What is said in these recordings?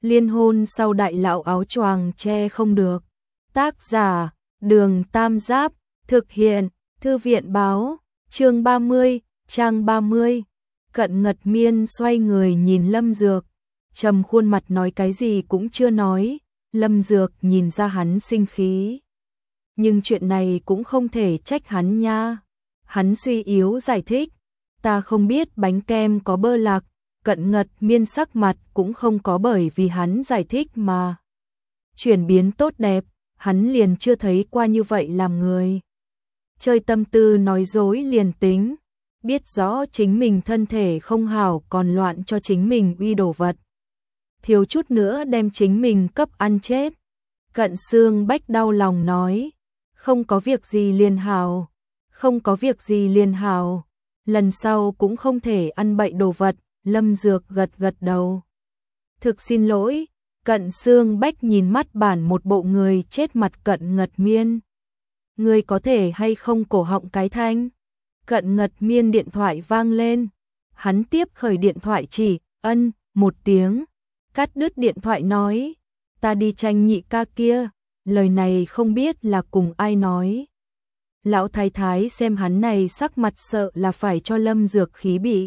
Liên hôn sau đại lão áo choàng che không được. Tác giả, Đường Tam Giáp, thực hiện, Thư viện báo, chương 30, trang 30. Cận Ngật Miên xoay người nhìn Lâm Dược, trầm khuôn mặt nói cái gì cũng chưa nói. Lâm Dược nhìn ra hắn sinh khí. Nhưng chuyện này cũng không thể trách hắn nha. Hắn suy yếu giải thích, ta không biết bánh kem có bơ lạc. Cận Ngật Miên sắc mặt cũng không có bởi vì hắn giải thích mà chuyển biến tốt đẹp, hắn liền chưa thấy qua như vậy làm người. Chơi tâm tư nói dối liền tính, biết rõ chính mình thân thể không hảo còn loạn cho chính mình uy đồ vật. Thiếu chút nữa đem chính mình cấp ăn chết. Cận Xương Bách đau lòng nói, không có việc gì liền hảo, không có việc gì liền hảo, lần sau cũng không thể ăn bậy đồ vật. Lâm Dược gật gật đầu. Thực xin lỗi. Cận Xương Bách nhìn mắt bản một bộ người chết mặt Cận Ngật Miên. Người có thể hay không cổ họng cái thanh? Cận Ngật Miên điện thoại vang lên. Hắn tiếp khởi điện thoại chỉ, ân, một tiếng. Cắt đứt điện thoại nói, ta đi tranh nhị ca kia. Lời này không biết là cùng ai nói. Lão thái thái xem hắn này sắc mặt sợ là phải cho Lâm Dược khí bị.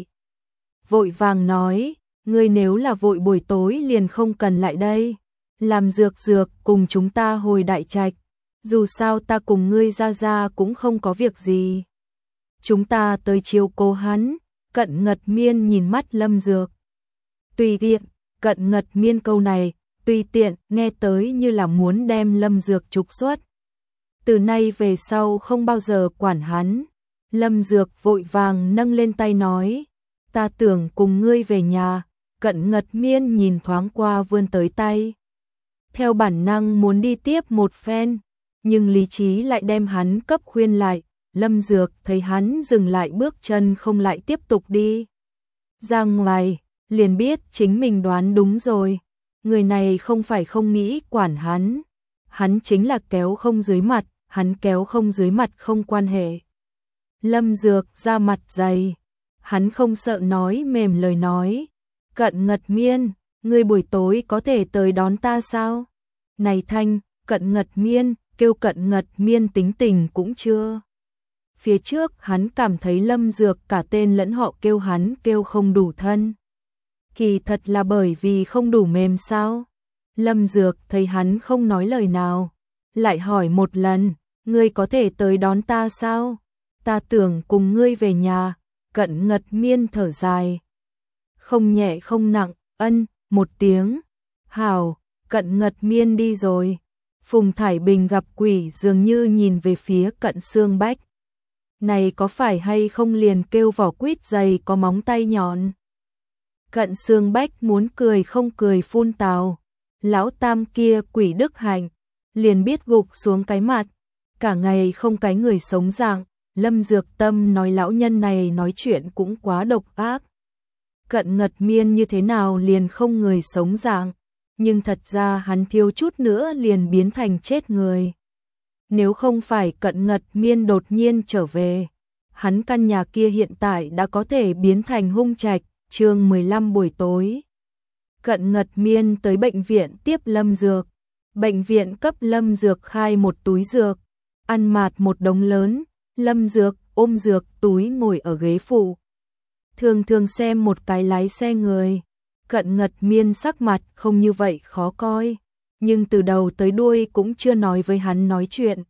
Vội vàng nói, ngươi nếu là vội buổi tối liền không cần lại đây. Làm Dược cùng chúng ta hồi Đại Trạch. Dù sao ta cùng ngươi ra cũng không có việc gì. Chúng ta tới chiếu cố hắn. Cận Ngật Miên nhìn mắt Lâm Dược. Tùy tiện. Cận Ngật Miên câu này, tùy tiện, nghe tới như là muốn đem Lâm Dược trục xuất. Từ nay về sau không bao giờ quản hắn. Lâm Dược vội vàng nâng lên tay nói, ta tưởng cùng ngươi về nhà. Cận Ngật Miên nhìn thoáng qua vươn tới tay. Theo bản năng muốn đi tiếp một phen, nhưng lý trí lại đem hắn cấp khuyên lại. Lâm Dược thấy hắn dừng lại bước chân không lại tiếp tục đi ra ngoài, liền biết chính mình đoán đúng rồi. Người này không phải không nghĩ quản hắn. Hắn chính là kéo không dưới mặt, hắn kéo không dưới mặt không quan hệ. Lâm Dược ra mặt dày. Hắn không sợ nói mềm lời nói. Cận Ngật Miên, ngươi buổi tối có thể tới đón ta sao? Này thanh, Cận Ngật Miên, kêu Cận Ngật Miên tính tình cũng chưa. Phía trước hắn cảm thấy Lâm Dược cả tên lẫn họ kêu hắn kêu không đủ thân. Kỳ thật là bởi vì không đủ mềm sao? Lâm Dược thấy hắn không nói lời nào. Lại hỏi một lần, ngươi có thể tới đón ta sao? Ta tưởng cùng ngươi về nhà. Cận Ngật Miên thở dài. Không nhẹ không nặng, ân, một tiếng. Hảo, Cận Ngật Miên đi rồi. Phùng Thải Bình gặp quỷ dường như nhìn về phía Cận Xương Bách. Này có phải hay không liền kêu vỏ quýt dày có móng tay nhọn. Cận Xương Bách muốn cười không cười phun tào. Lão tam kia quỷ đức hạnh, liền biết gục xuống cái mặt. Cả ngày không cái người sống dạng. Lâm Dược tâm nói lão nhân này nói chuyện cũng quá độc ác. Cận Ngật Miên như thế nào liền không người sống dạng, nhưng thật ra hắn thiếu chút nữa liền biến thành chết người. Nếu không phải Cận Ngật Miên đột nhiên trở về, hắn căn nhà kia hiện tại đã có thể biến thành hung trạch. Chương 15 buổi tối. Cận Ngật Miên tới bệnh viện tiếp Lâm Dược. Bệnh viện cấp Lâm Dược khai một túi dược, ăn mạt một đống lớn. Lâm Dược ôm dược túi ngồi ở ghế phụ. Thường thường xem một cái lái xe người. Cận Ngật Miên sắc mặt không như vậy khó coi, nhưng từ đầu tới đuôi cũng chưa nói với hắn nói chuyện.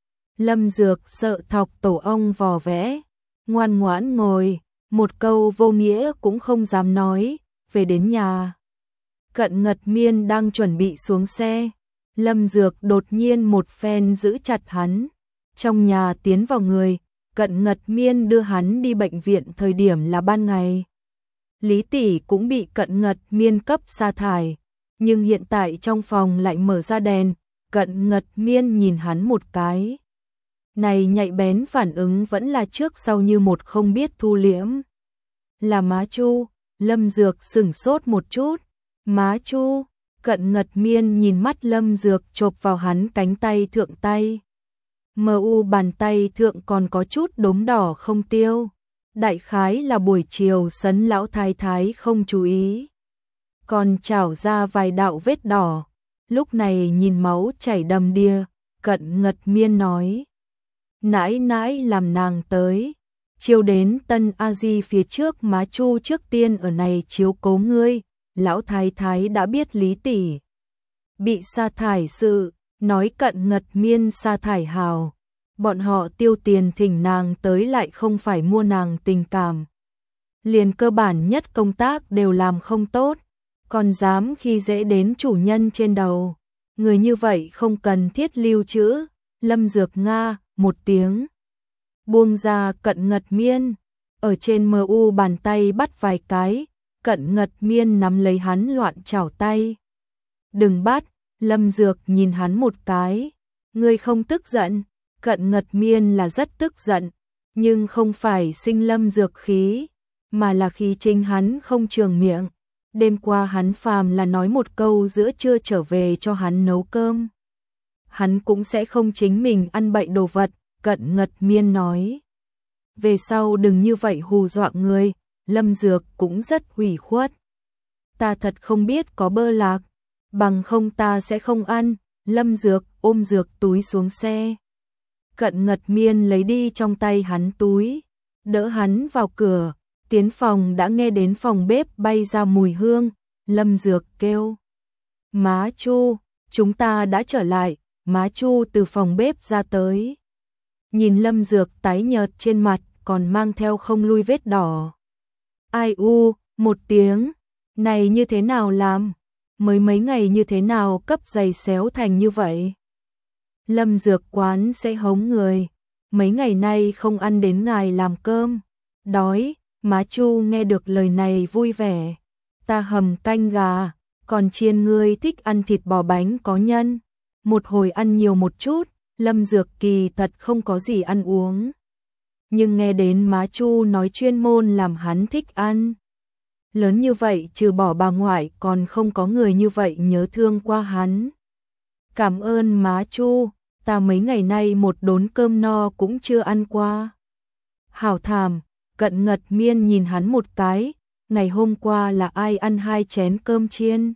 Lâm Dược sợ thọc tổ ong vò vẽ, ngoan ngoãn ngồi, một câu vô nghĩa cũng không dám nói. Về đến nhà, Cận Ngật Miên đang chuẩn bị xuống xe, Lâm Dược đột nhiên một phen giữ chặt hắn. Trong nhà tiến vào người, Cận Ngật Miên đưa hắn đi bệnh viện thời điểm là ban ngày. Lý tỷ cũng bị Cận Ngật Miên cấp sa thải, nhưng hiện tại trong phòng lại mở ra đèn. Cận Ngật Miên nhìn hắn một cái. Này nhạy bén phản ứng vẫn là trước sau như một không biết thu liễm. Là má Chu. Lâm Dược sửng sốt một chút. Má Chu. Cận Ngật Miên nhìn mắt Lâm Dược chộp vào hắn cánh tay thượng tay. MU bàn tay thượng còn có chút đốm đỏ không tiêu. Đại khái là buổi chiều sấn lão thái thái không chú ý. còn trào ra vài đạo vết đỏ. Lúc này nhìn máu chảy đầm đìa, Cận Ngật Miên nói: nãi nãi làm nàng tới, chiêu đến Tân A Di phía trước, má Chu trước tiên ở này chiếu cố ngươi. Lão thái thái đã biết Lý tỷ bị sa thải sự, nói Cận Ngật Miên sa thải hào. Bọn họ tiêu tiền thỉnh nàng tới lại không phải mua nàng tình cảm. Liền cơ bản nhất công tác đều làm không tốt, còn dám khi dễ đến chủ nhân trên đầu. Người như vậy không cần thiết lưu trữ. Lâm Dược Nga một tiếng buông ra Cận Ngật Miên, ở trên MU bàn tay bắt vài cái. Cận Ngật Miên nắm lấy hắn loạn chảo tay. Đừng bắt. Lâm Dược nhìn hắn một cái. Ngươi không tức giận? Cận Ngật Miên là rất tức giận, nhưng không phải sinh Lâm Dược khí, mà là khí chính hắn không trường miệng. Đêm qua hắn phàm là nói một câu giữa trưa trở về cho hắn nấu cơm, hắn cũng sẽ không chính mình ăn bậy đồ vật. Cận Ngật Miên nói: về sau đừng như vậy hù dọa người. Lâm Dược cũng rất ủy khuất. Ta thật không biết có bơ lạc, bằng không ta sẽ không ăn. Lâm Dược ôm dược túi xuống xe. Cận Ngật Miên lấy đi trong tay hắn túi, đỡ hắn vào cửa. Tiến phòng đã nghe đến phòng bếp bay ra mùi hương. Lâm Dược kêu: má Chu, chúng ta đã trở lại. Má Chu từ phòng bếp ra tới, nhìn Lâm Dược tái nhợt trên mặt còn mang theo không lui vết đỏ. Ai u một tiếng, này như thế nào làm? Mới mấy ngày như thế nào cấp giày xéo thành như vậy? Lâm Dược quán sẽ hống người. Mấy ngày nay không ăn đến ngài làm cơm, đói. Má Chu nghe được lời này vui vẻ. Ta hầm canh gà, còn chiên, ngươi thích ăn thịt bò bánh có nhân. Một hồi ăn nhiều một chút. Lâm Dược kỳ thật không có gì ăn uống, nhưng nghe đến má Chu nói chuyên môn làm hắn thích ăn. Lớn như vậy trừ bỏ bà ngoại còn không có người như vậy nhớ thương qua hắn. Cảm ơn má Chu, ta mấy ngày nay một đốn cơm no cũng chưa ăn qua. Hảo thàm. Cận Ngật Miên nhìn hắn một cái. Ngày hôm qua là ai ăn 2 chén cơm chiên?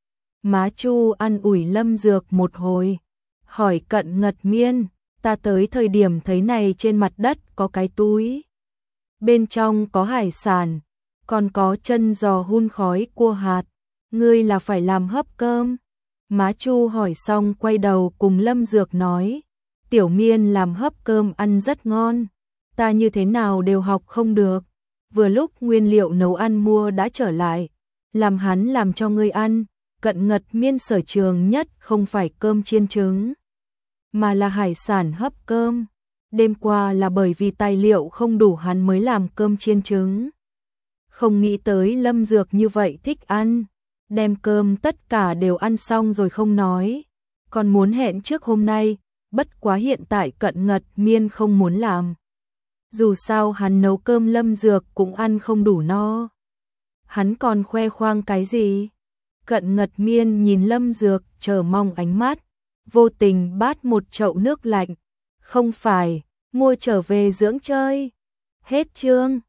Má Chu ăn ủi Lâm Dược một hồi, hỏi Cận Ngật Miên: ta tới thời điểm thấy này trên mặt đất có cái túi, bên trong có hải sản, còn có chân giò hun khói cua hạt, ngươi là phải làm hấp cơm? Má Chu hỏi xong quay đầu cùng Lâm Dược nói: Tiểu Miên làm hấp cơm ăn rất ngon, ta như thế nào đều học không được. Vừa lúc nguyên liệu nấu ăn mua đã trở lại, làm hắn làm cho ngươi ăn. Cận Ngật Miên sở trường nhất không phải cơm chiên trứng, mà là hải sản hấp cơm. Đêm qua là bởi vì tài liệu không đủ hắn mới làm cơm chiên trứng. Không nghĩ tới Lâm Dược như vậy thích ăn, đem cơm tất cả đều ăn xong rồi không nói, còn muốn hẹn trước hôm nay. Bất quá hiện tại Cận Ngật Miên không muốn làm. Dù sao hắn nấu cơm Lâm Dược cũng ăn không đủ no. Hắn còn khoe khoang cái gì? Cận Ngật Miên nhìn Lâm Dược chờ mong ánh mắt, vô tình bát một chậu nước lạnh. Không phải, mua trở về dưỡng chơi. Hết chương.